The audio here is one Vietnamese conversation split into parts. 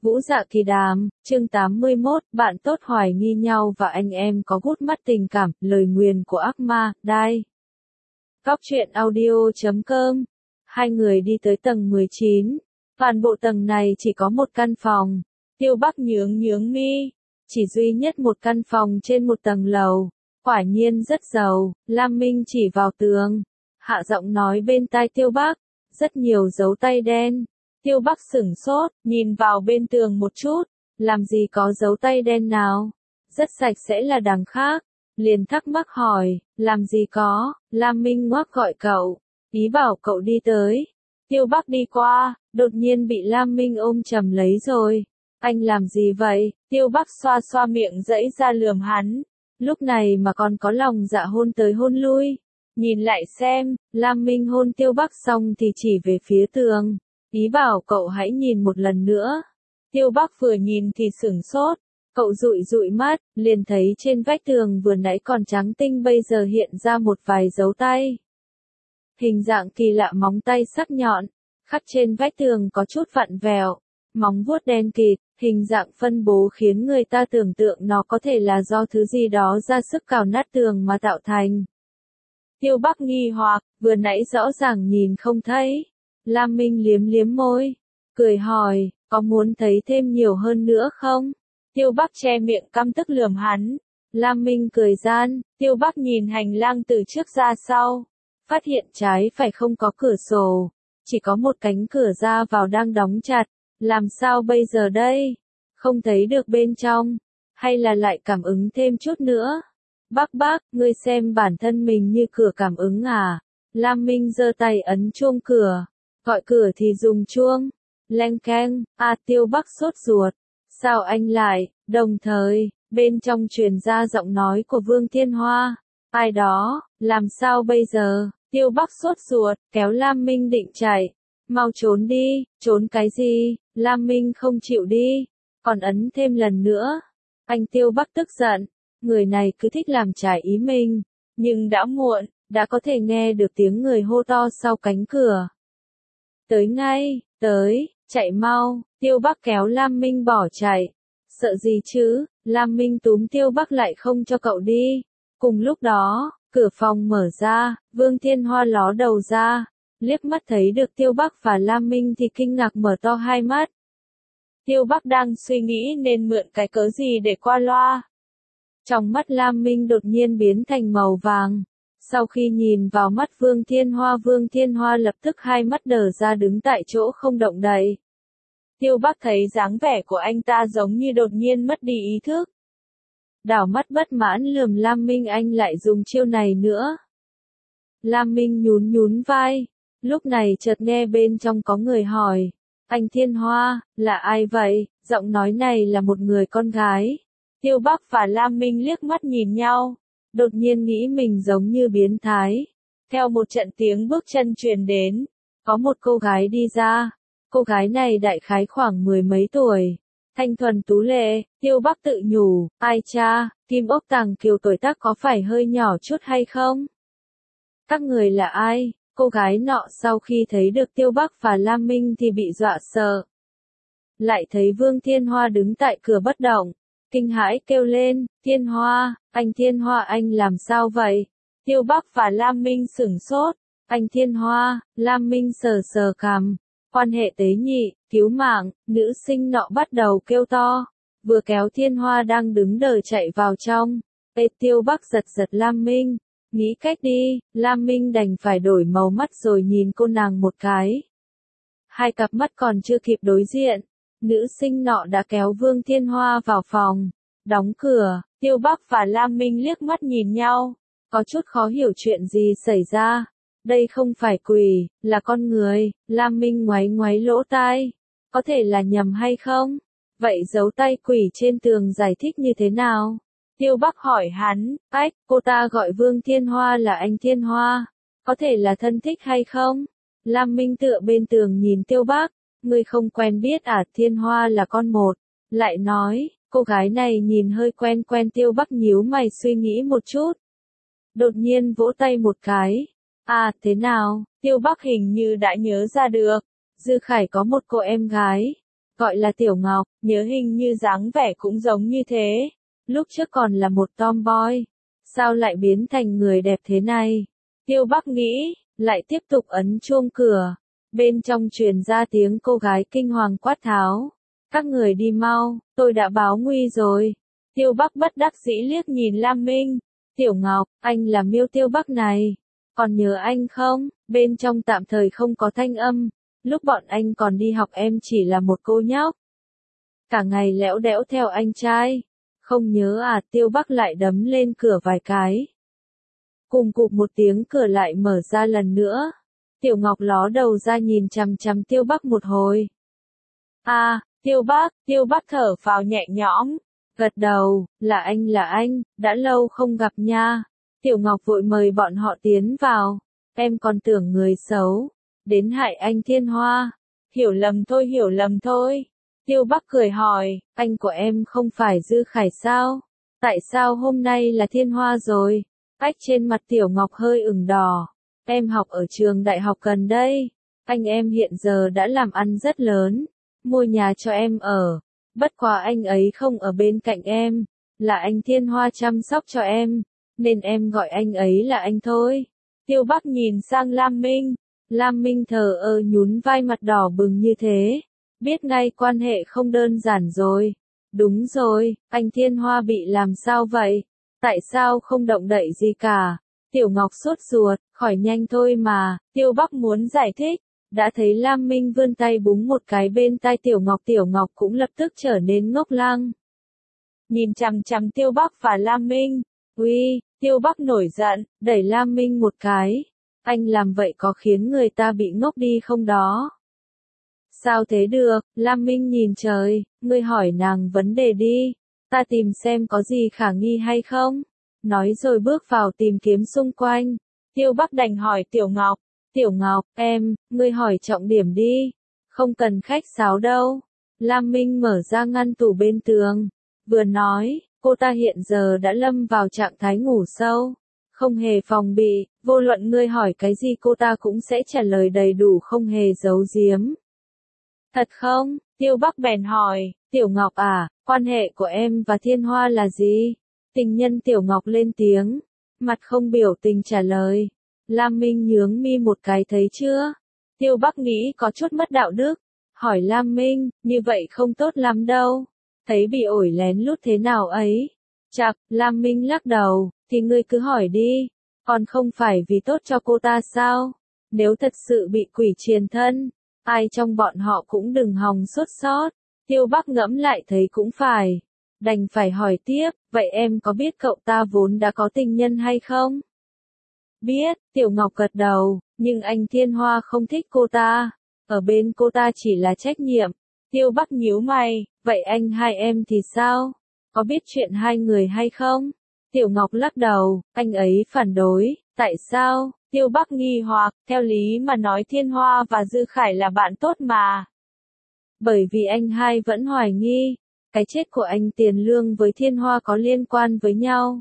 Vũ Dạ Kỳ Đàm, chương 81, bạn tốt hoài nghi nhau và anh em có gút mắt tình cảm, lời nguyền của ác ma, đai. Góc truyện audio.com. Hai người đi tới tầng 19. Toàn bộ tầng này chỉ có một căn phòng. Tiêu Bắc nhướng mi. Chỉ duy nhất một căn phòng trên một tầng lầu. Quả nhiên rất giàu. Lam Minh chỉ vào tường. Hạ giọng nói bên tai Tiêu Bắc. Rất nhiều dấu tay đen. Tiêu Bắc sửng sốt, nhìn vào bên tường một chút, làm gì có dấu tay đen nào? Rất sạch sẽ là đằng khác. Liền thắc mắc hỏi, làm gì có? Lam Minh ngoác gọi cậu, ý bảo cậu đi tới. Tiêu Bắc đi qua, đột nhiên bị Lam Minh ôm chầm lấy rồi. Anh làm gì vậy? Tiêu Bắc xoa xoa miệng giãy ra lườm hắn. Lúc này mà còn có lòng dạ hôn tới hôn lui. Nhìn lại xem, Lam Minh hôn Tiêu Bắc xong thì chỉ về phía tường. Ý bảo cậu hãy nhìn một lần nữa. Tiêu Bắc vừa nhìn thì sửng sốt. Cậu dụi mắt, liền thấy trên vách tường vừa nãy còn trắng tinh bây giờ hiện ra một vài dấu tay. Hình dạng kỳ lạ, móng tay sắc nhọn, khắc trên vách tường có chút vặn vẹo, móng vuốt đen kịt, hình dạng phân bố khiến người ta tưởng tượng nó có thể là do thứ gì đó ra sức cào nát tường mà tạo thành. Tiêu Bắc nghi hoặc, vừa nãy rõ ràng nhìn không thấy. Lam Minh liếm môi, cười hỏi, có muốn thấy thêm nhiều hơn nữa không? Tiêu Bắc che miệng căm tức lườm hắn. Lam Minh cười gian, Tiêu Bắc nhìn hành lang từ trước ra sau. Phát hiện trái phải không có cửa sổ, chỉ có một cánh cửa ra vào đang đóng chặt. Làm sao bây giờ đây? Không thấy được bên trong, hay là lại cảm ứng thêm chút nữa? Bác, ngươi xem bản thân mình như cửa cảm ứng à? Lam Minh giơ tay ấn chuông cửa. Gọi cửa thì dùng chuông. Leng keng, Tiêu Bắc sốt ruột. Sao anh lại? Đồng thời, bên trong truyền ra giọng nói của Vương Thiên Hoa. Ai đó, làm sao bây giờ? Tiêu Bắc sốt ruột, kéo Lam Minh định chạy. Mau trốn đi, trốn cái gì? Lam Minh không chịu đi. Còn ấn thêm lần nữa. Anh Tiêu Bắc tức giận. Người này cứ thích làm trái ý mình. Nhưng đã muộn, đã có thể nghe được tiếng người hô to sau cánh cửa. Tới ngay, chạy mau. Tiêu Bắc kéo Lam Minh bỏ chạy. Sợ gì chứ? Lam Minh túm Tiêu Bắc lại không cho cậu đi. Cùng lúc đó, cửa phòng mở ra, Vương Thiên Hoa ló đầu ra, liếc mắt thấy được Tiêu Bắc và Lam Minh thì kinh ngạc mở to hai mắt. Tiêu Bắc đang suy nghĩ nên mượn cái cớ gì để qua loa. Trong mắt Lam Minh đột nhiên biến thành màu vàng. Sau khi nhìn vào mắt Vương Thiên Hoa lập tức hai mắt đờ ra đứng tại chỗ không động đậy. Tiêu Bắc thấy dáng vẻ của anh ta giống như đột nhiên mất đi ý thức. Đảo mắt bất mãn lườm Lam Minh, anh lại dùng chiêu này nữa. Lam Minh nhún vai. Lúc này chợt nghe bên trong có người hỏi. Anh Thiên Hoa, là ai vậy? Giọng nói này là một người con gái. Tiêu Bắc và Lam Minh liếc mắt nhìn nhau. Đột nhiên nghĩ mình giống như biến thái. Theo một trận tiếng bước chân truyền đến, có một cô gái đi ra. Cô gái này đại khái khoảng 10 mấy tuổi. Thanh thuần tú lệ. Tiêu Bắc tự nhủ, ai cha, Kim Ốc Tàng Kiều tuổi tác có phải hơi nhỏ chút hay không? Các người là ai? Cô gái nọ sau khi thấy được Tiêu Bắc và Lam Minh thì bị dọa sợ. Lại thấy Vương Thiên Hoa đứng tại cửa bất động. Kinh hãi kêu lên, Thiên Hoa, anh làm sao vậy? Tiêu Bắc và Lam Minh sửng sốt. Anh Thiên Hoa, Lam Minh sờ cằm. Quan hệ tế nhị, cứu mạng, nữ sinh nọ bắt đầu kêu to. Vừa kéo Thiên Hoa đang đứng đờ chạy vào trong. Tiêu Bắc giật Lam Minh. Nghĩ cách đi, Lam Minh đành phải đổi màu mắt rồi nhìn cô nàng một cái. Hai cặp mắt còn chưa kịp đối diện. Nữ sinh nọ đã kéo Vương Thiên Hoa vào phòng. Đóng cửa, Tiêu Bắc và Lam Minh liếc mắt nhìn nhau. Có chút khó hiểu chuyện gì xảy ra. Đây không phải quỷ, là con người. Lam Minh ngoáy lỗ tai. Có thể là nhầm hay không? Vậy dấu tay quỷ trên tường giải thích như thế nào? Tiêu Bắc hỏi hắn, cô ta gọi Vương Thiên Hoa là anh Thiên Hoa. Có thể là thân thích hay không? Lam Minh tựa bên tường nhìn Tiêu Bắc. Ngươi không quen biết à? Thiên Hoa là con một. Lại nói, cô gái này nhìn hơi quen. Tiêu Bắc nhíu mày suy nghĩ một chút. Đột nhiên vỗ tay một cái. Thế nào? Tiêu Bắc hình như đã nhớ ra được. Dư Khải có một cô em gái. gọi là Tiểu Ngọc, nhớ hình như dáng vẻ cũng giống như thế. Lúc trước còn là một tomboy, sao lại biến thành người đẹp thế này? Tiêu Bắc nghĩ, lại tiếp tục ấn chuông cửa. Bên trong truyền ra tiếng cô gái kinh hoàng quát tháo. Các người đi mau, tôi đã báo nguy rồi. Tiêu Bắc bất đắc dĩ liếc nhìn Lam Minh. Tiểu Ngọc, anh là Miêu Tiêu Bắc này. Còn nhớ anh không? Bên trong tạm thời không có thanh âm. Lúc bọn anh còn đi học em chỉ là một cô nhóc. Cả ngày lẽo đẽo theo anh trai. Không nhớ à? Tiêu Bắc lại đấm lên cửa vài cái. Cùng cụp một tiếng cửa lại mở ra lần nữa. Tiểu Ngọc ló đầu ra nhìn chằm chằm Tiêu Bắc một hồi. À, Tiêu Bắc thở phào nhẹ nhõm. Gật đầu, là anh, đã lâu không gặp nha. Tiểu Ngọc vội mời bọn họ tiến vào. Em còn tưởng người xấu, đến hại anh Thiên Hoa. Hiểu lầm thôi. Tiêu Bắc cười hỏi, anh của em không phải Dư Khải sao? Tại sao hôm nay là Thiên Hoa rồi? Ách trên mặt Tiểu Ngọc hơi ửng đỏ. Em học ở trường đại học gần đây. Anh em hiện giờ đã làm ăn rất lớn. Mua nhà cho em ở. Bất quá anh ấy không ở bên cạnh em. Là anh Thiên Hoa chăm sóc cho em. Nên em gọi anh ấy là anh thôi. Tiêu Bắc nhìn sang Lam Minh. Lam Minh thờ ơ nhún vai mặt đỏ bừng như thế. Biết ngay quan hệ không đơn giản rồi. Đúng rồi, anh Thiên Hoa bị làm sao vậy? Tại sao không động đậy gì cả? Tiểu Ngọc sốt ruột, khỏi nhanh thôi mà. Tiêu Bắc muốn giải thích. Đã thấy Lam Minh vươn tay búng một cái bên tai Tiểu Ngọc cũng lập tức trở nên ngốc lăng. Nhìn chằm chằm Tiêu Bắc và Lam Minh. Uy, Tiêu Bắc nổi giận, đẩy Lam Minh một cái. Anh làm vậy có khiến người ta bị ngốc đi không đó? Sao thế được? Lam Minh nhìn trời, ngươi hỏi nàng vấn đề đi. Ta tìm xem có gì khả nghi hay không? Nói rồi bước vào tìm kiếm xung quanh. Tiêu Bắc đành hỏi Tiểu Ngọc. Tiểu Ngọc, ngươi hỏi trọng điểm đi. Không cần khách sáo đâu. Lam Minh mở ra ngăn tủ bên tường. Vừa nói, cô ta hiện giờ đã lâm vào trạng thái ngủ sâu. Không hề phòng bị, vô luận ngươi hỏi cái gì cô ta cũng sẽ trả lời đầy đủ không hề giấu giếm. Thật không? Tiêu Bắc bèn hỏi, Tiểu Ngọc à, quan hệ của em và Thiên Hoa là gì? Tình nhân Tiểu Ngọc lên tiếng, mặt không biểu tình trả lời. Lam Minh nhướng mi một cái thấy chưa? Tiêu Bắc nghĩ có chút mất đạo đức. Hỏi Lam Minh, như vậy không tốt lắm đâu. Thấy bị ổi lén lút thế nào ấy? Chặt, Lam Minh lắc đầu, thì ngươi cứ hỏi đi. Còn không phải vì tốt cho cô ta sao? Nếu thật sự bị quỷ triền thân, ai trong bọn họ cũng đừng hòng sốt sót. Tiêu Bắc ngẫm lại thấy cũng phải. Đành phải hỏi tiếp, vậy em có biết cậu ta vốn đã có tình nhân hay không? Biết, Tiểu Ngọc gật đầu, nhưng anh Thiên Hoa không thích cô ta. Ở bên cô ta chỉ là trách nhiệm. Tiêu Bắc nhíu mày, vậy anh hai em thì sao? Có biết chuyện hai người hay không? Tiểu Ngọc lắc đầu, anh ấy phản đối, tại sao? Tiêu Bắc nghi hoặc, theo lý mà nói Thiên Hoa và Dư Khải là bạn tốt mà. Bởi vì anh hai vẫn hoài nghi, cái chết của anh Tiền Lương với Thiên Hoa có liên quan với nhau.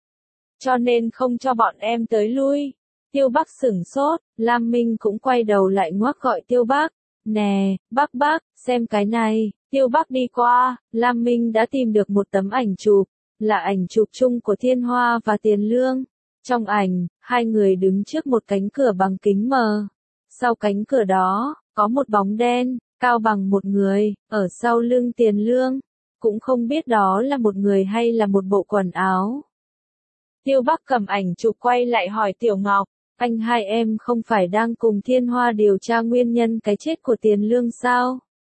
Cho nên không cho bọn em tới lui. Tiêu Bắc sửng sốt, Lam Minh cũng quay đầu lại ngoác gọi Tiêu Bắc. Nè, Bắc, xem cái này. Tiêu Bắc đi qua, Lam Minh đã tìm được một tấm ảnh chụp, là ảnh chụp chung của Thiên Hoa và Tiền Lương. Trong ảnh, hai người đứng trước một cánh cửa bằng kính mờ. Sau cánh cửa đó, có một bóng đen, cao bằng một người, ở sau lưng Tiền Lương. Cũng không biết đó là một người hay là một bộ quần áo. Tiêu Bắc cầm ảnh chụp quay lại hỏi Tiểu Ngọc, anh hai em không phải đang cùng Thiên Hoa điều tra nguyên nhân cái chết của Tiền Lương sao?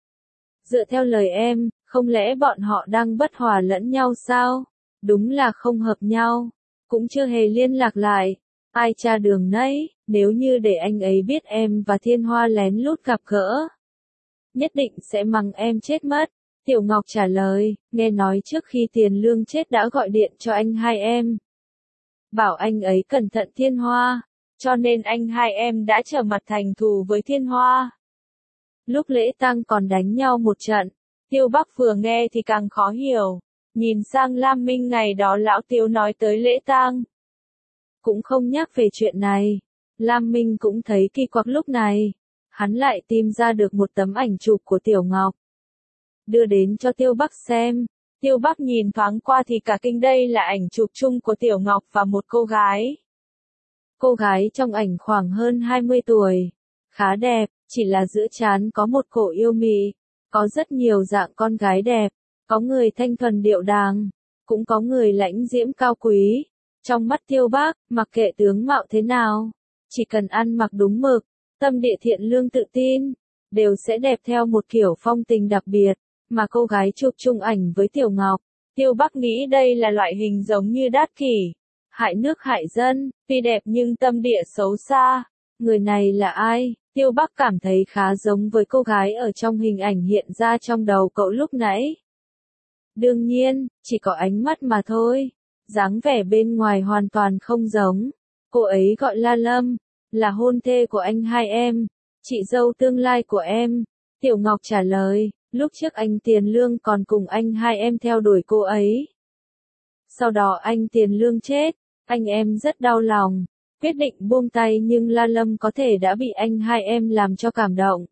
Dựa theo lời em, không lẽ bọn họ đang bất hòa lẫn nhau sao? Đúng là không hợp nhau. Cũng chưa hề liên lạc lại. Ai tra đường nấy, nếu như để anh ấy biết em và Thiên Hoa lén lút gặp gỡ. Nhất định sẽ mắng em chết mất. Tiểu Ngọc trả lời, nghe nói trước khi Tiền Lương chết đã gọi điện cho anh hai em. Bảo anh ấy cẩn thận Thiên Hoa. Cho nên anh hai em đã trở mặt thành thù với Thiên Hoa. Lúc lễ tang còn đánh nhau một trận. Tiêu Bắc vừa nghe thì càng khó hiểu. Nhìn sang Lam Minh ngày đó lão Tiêu nói tới lễ tang. Cũng không nhắc về chuyện này. Lam Minh cũng thấy kỳ quặc lúc này. Hắn lại tìm ra được một tấm ảnh chụp của Tiểu Ngọc. đưa đến cho Tiêu Bắc xem. Tiêu Bắc nhìn thoáng qua thì cả kinh, đây là ảnh chụp chung của Tiểu Ngọc và một cô gái. Cô gái trong ảnh khoảng hơn 20 tuổi, khá đẹp, chỉ là giữa trán có một cổ yêu mị, có rất nhiều dạng con gái đẹp, có người thanh thuần điệu đàng, cũng có người lãnh diễm cao quý. Trong mắt Tiêu Bắc, mặc kệ tướng mạo thế nào, chỉ cần ăn mặc đúng mực, tâm địa thiện lương tự tin, đều sẽ đẹp theo một kiểu phong tình đặc biệt, mà cô gái chụp chung ảnh với Tiểu Ngọc. Tiêu Bắc nghĩ đây là loại hình giống như đát kỷ, hại nước hại dân, tuy đẹp nhưng tâm địa xấu xa. Người này là ai? Tiêu Bắc cảm thấy khá giống với cô gái ở trong hình ảnh hiện ra trong đầu cậu lúc nãy. Đương nhiên, chỉ có ánh mắt mà thôi, dáng vẻ bên ngoài hoàn toàn không giống. Cô ấy gọi La Lâm, là hôn thê của anh hai em, chị dâu tương lai của em. Tiểu Ngọc trả lời, lúc trước anh Tiền Lương còn cùng anh hai em theo đuổi cô ấy. Sau đó anh Tiền Lương chết, anh em rất đau lòng, quyết định buông tay, nhưng La Lâm có thể đã bị anh hai em làm cho cảm động,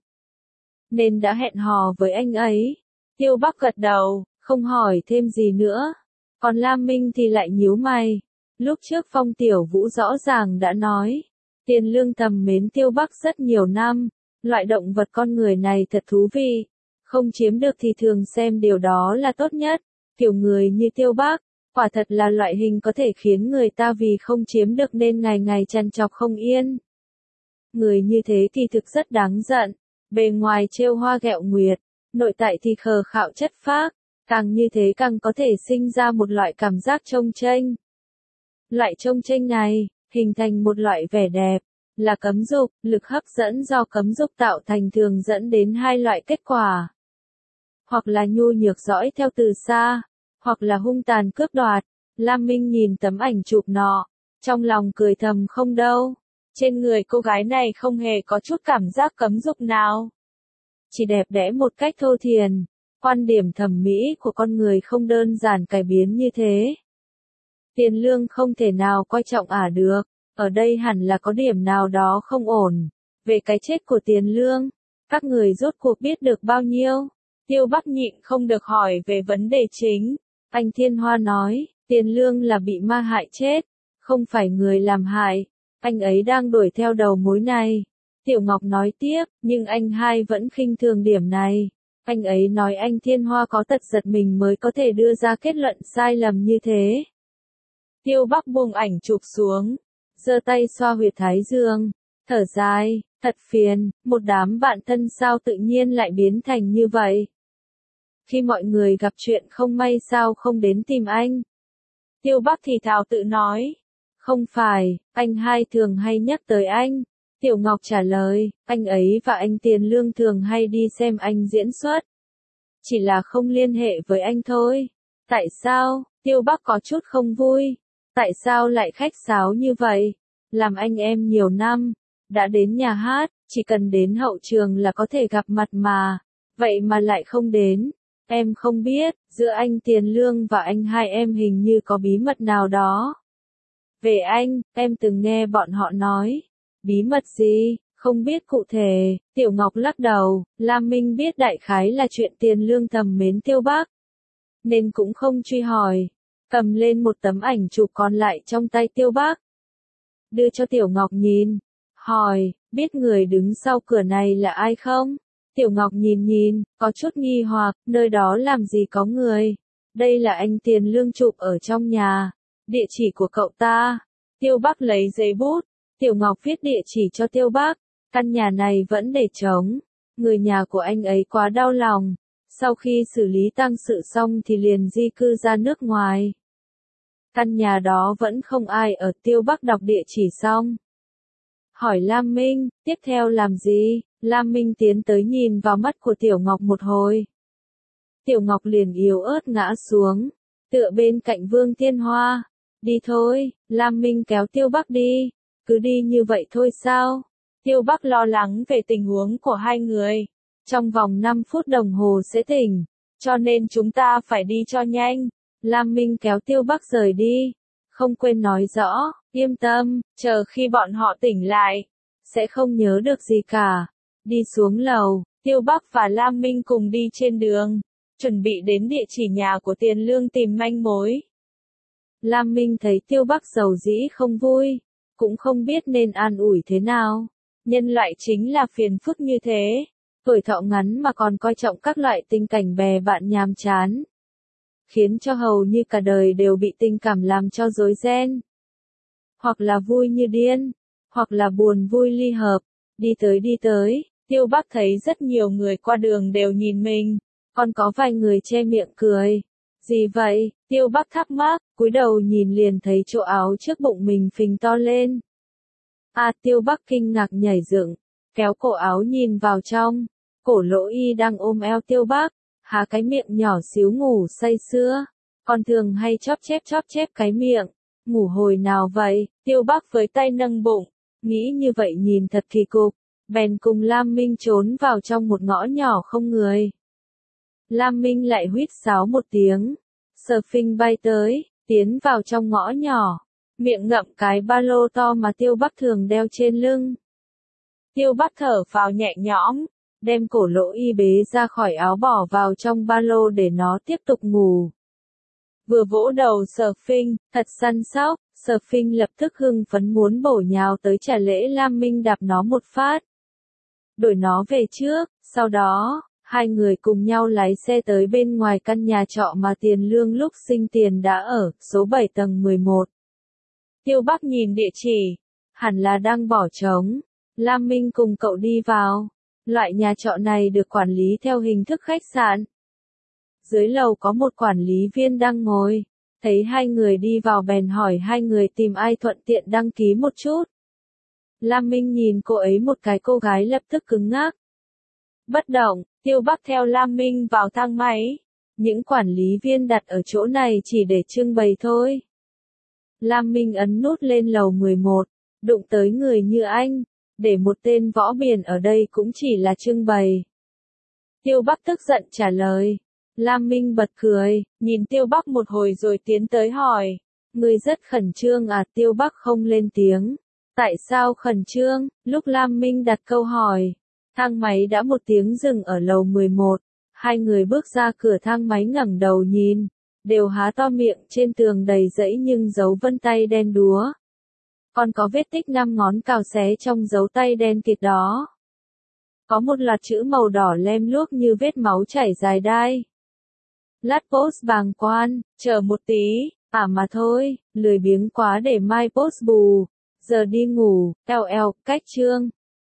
nên đã hẹn hò với anh ấy. Tiêu Bắc gật đầu, không hỏi thêm gì nữa. Còn Lam Minh thì lại nhíu mày. Lúc trước Phong Tiểu Vũ rõ ràng đã nói, Tiền Lương thầm mến Tiêu Bắc rất nhiều năm, loại động vật con người này thật thú vị, không chiếm được thì thường xem điều đó là tốt nhất. Kiểu người như Tiêu Bắc, quả thật là loại hình có thể khiến người ta vì không chiếm được nên ngày ngày trằn trọc không yên. Người như thế kỳ thực rất đáng giận, bề ngoài trêu hoa ghẹo nguyệt, nội tại thì khờ khạo chất phác, càng như thế càng có thể sinh ra một loại cảm giác chông chênh. Loại chông chênh này, hình thành một loại vẻ đẹp, là cấm dục, lực hấp dẫn do cấm dục tạo thành thường dẫn đến hai loại kết quả. Hoặc là nhu nhược dõi theo từ xa, hoặc là hung tàn cướp đoạt. Lam Minh nhìn tấm ảnh chụp nọ, trong lòng cười thầm không đâu. Trên người cô gái này không hề có chút cảm giác cấm dục nào. Chỉ đẹp đẽ một cách thô thiển. Quan điểm thẩm mỹ của con người không đơn giản cải biến như thế. Tiền Lương không thể nào coi trọng được. Ở đây hẳn là có điểm nào đó không ổn. Về cái chết của Tiền Lương, các người rốt cuộc biết được bao nhiêu? Tiêu Bắc nhịn không được hỏi về vấn đề chính. Anh Thiên Hoa nói, Tiền Lương là bị ma hại chết, không phải người làm hại. Anh ấy đang đuổi theo đầu mối này. Tiểu Ngọc nói tiếp, nhưng anh hai vẫn khinh thường điểm này. Anh ấy nói anh Thiên Hoa có tật giật mình mới có thể đưa ra kết luận sai lầm như thế. Tiêu Bắc buông ảnh chụp xuống, giơ tay xoa huyệt thái dương, thở dài, thật phiền, một đám bạn thân sao tự nhiên lại biến thành như vậy. Khi mọi người gặp chuyện không may sao không đến tìm anh. Tiêu Bắc thì thào tự nói, không phải, anh hai thường hay nhắc tới anh. Tiểu Ngọc trả lời, anh ấy và anh Tiền Lương thường hay đi xem anh diễn xuất. Chỉ là không liên hệ với anh thôi. Tại sao? Tiêu Bắc có chút không vui. Tại sao lại khách sáo như vậy? Làm anh em nhiều năm, đã đến nhà hát, chỉ cần đến hậu trường là có thể gặp mặt mà. Vậy mà lại không đến. Em không biết, giữa anh Tiền Lương và anh hai em hình như có bí mật nào đó. Về anh, em từng nghe bọn họ nói. Bí mật gì? Không biết cụ thể. Tiểu Ngọc lắc đầu. Lam Minh biết đại khái là chuyện Tiền Lương thầm mến Tiêu Bắc, nên cũng không truy hỏi. Cầm lên một tấm ảnh chụp còn lại trong tay Tiêu Bắc, đưa cho Tiểu Ngọc nhìn, hỏi, biết người đứng sau cửa này là ai không? Tiểu Ngọc nhìn, có chút nghi hoặc, nơi đó làm gì có người? Đây là anh Tiền Lương chụp ở trong nhà, địa chỉ của cậu ta. Tiêu Bắc lấy giấy bút, Tiểu Ngọc viết địa chỉ cho Tiêu Bắc, căn nhà này vẫn để trống, người nhà của anh ấy quá đau lòng, sau khi xử lý tang sự xong thì liền di cư ra nước ngoài. Căn nhà đó vẫn không ai ở. Tiêu Bắc đọc địa chỉ xong, hỏi Lam Minh, tiếp theo làm gì? Lam Minh tiến tới nhìn vào mắt của Tiểu Ngọc một hồi. Tiểu Ngọc liền yếu ớt ngã xuống, tựa bên cạnh Vương Thiên Hoa. Đi thôi, Lam Minh kéo Tiêu Bắc đi. Cứ đi như vậy thôi sao? Tiêu Bắc lo lắng về tình huống của hai người. Trong vòng 5 phút đồng hồ sẽ tỉnh, cho nên chúng ta phải đi cho nhanh. Lam Minh kéo Tiêu Bắc rời đi, không quên nói rõ, yên tâm, chờ khi bọn họ tỉnh lại, sẽ không nhớ được gì cả. Đi xuống lầu, Tiêu Bắc và Lam Minh cùng đi trên đường. chuẩn bị đến địa chỉ nhà của Tiền Lương tìm manh mối. Lam Minh thấy Tiêu Bắc dầu dĩ không vui, cũng không biết nên an ủi thế nào. Nhân loại chính là phiền phức như thế, tuổi thọ ngắn mà còn coi trọng các loại tình cảnh bè bạn nhàm chán, khiến cho hầu như cả đời đều bị tình cảm làm cho rối ren. Hoặc là vui như điên, hoặc là buồn vui ly hợp. Đi tới, Tiêu Bắc thấy rất nhiều người qua đường đều nhìn mình, còn có vài người che miệng cười. Gì vậy? Tiêu Bắc thắc mắc, cúi đầu nhìn liền thấy chỗ áo trước bụng mình phình to lên. Tiêu Bắc kinh ngạc nhảy dựng, kéo cổ áo nhìn vào trong, cổ Lỗ Y đang ôm eo Tiêu Bắc, há cái miệng nhỏ xíu ngủ say sưa, còn thường hay chóp chép cái miệng. Ngủ hồi nào vậy? Tiêu Bắc với tay nâng bụng, nghĩ như vậy nhìn thật kỳ cục, bèn cùng Lam Minh trốn vào trong một ngõ nhỏ không người. Lam Minh lại huýt sáo một tiếng, Sở Phinh bay tới, tiến vào trong ngõ nhỏ, miệng ngậm cái ba lô to mà Tiêu Bắc thường đeo trên lưng. Tiêu Bắc thở phào nhẹ nhõm, đem cổ Lỗ Y bế ra khỏi áo bỏ vào trong ba lô để nó tiếp tục ngủ. Vừa vỗ đầu Sở Phinh, thật săn sóc, Sở Phinh lập tức hưng phấn muốn bổ nhào tới trả lễ Lam Minh đạp nó một phát. Đổi nó về trước, sau đó, hai người cùng nhau lái xe tới bên ngoài căn nhà trọ mà Tiền Lương lúc sinh tiền đã ở, số 7 tầng 11. Tiêu Bắc nhìn địa chỉ, hẳn là đang bỏ trống. Lam Minh cùng cậu đi vào. Loại nhà trọ này được quản lý theo hình thức khách sạn. Dưới lầu có một quản lý viên đang ngồi, thấy hai người đi vào bèn hỏi hai người tìm ai thuận tiện đăng ký một chút. Lam Minh nhìn cô ấy một cái, cô gái lập tức cứng ngắc. Bất động, Tiêu Bắc theo Lam Minh vào thang máy. Những quản lý viên đặt ở chỗ này chỉ để trưng bày thôi. Lam Minh ấn nút lên lầu 11, đụng tới người như anh, để một tên võ biền ở đây cũng chỉ là trưng bày. Tiêu Bắc tức giận trả lời. Lam Minh bật cười, nhìn Tiêu Bắc một hồi rồi tiến tới hỏi. Người rất khẩn trương à? Tiêu Bắc không lên tiếng. Tại sao khẩn trương? Lúc Lam Minh đặt câu hỏi, thang máy đã một tiếng dừng ở lầu 11. Hai người bước ra cửa thang máy ngẩng đầu nhìn, đều há to miệng, trên tường đầy dãy nhưng dấu vân tay đen đúa. Còn có vết tích 5 ngón cào xé trong dấu tay đen kịt đó. Có một loạt chữ màu đỏ lem luốc như vết máu chảy dài đai. Lát post bàng quan, chờ một tí, mà thôi, lười biếng quá để mai post bù. Giờ đi ngủ, cách chương.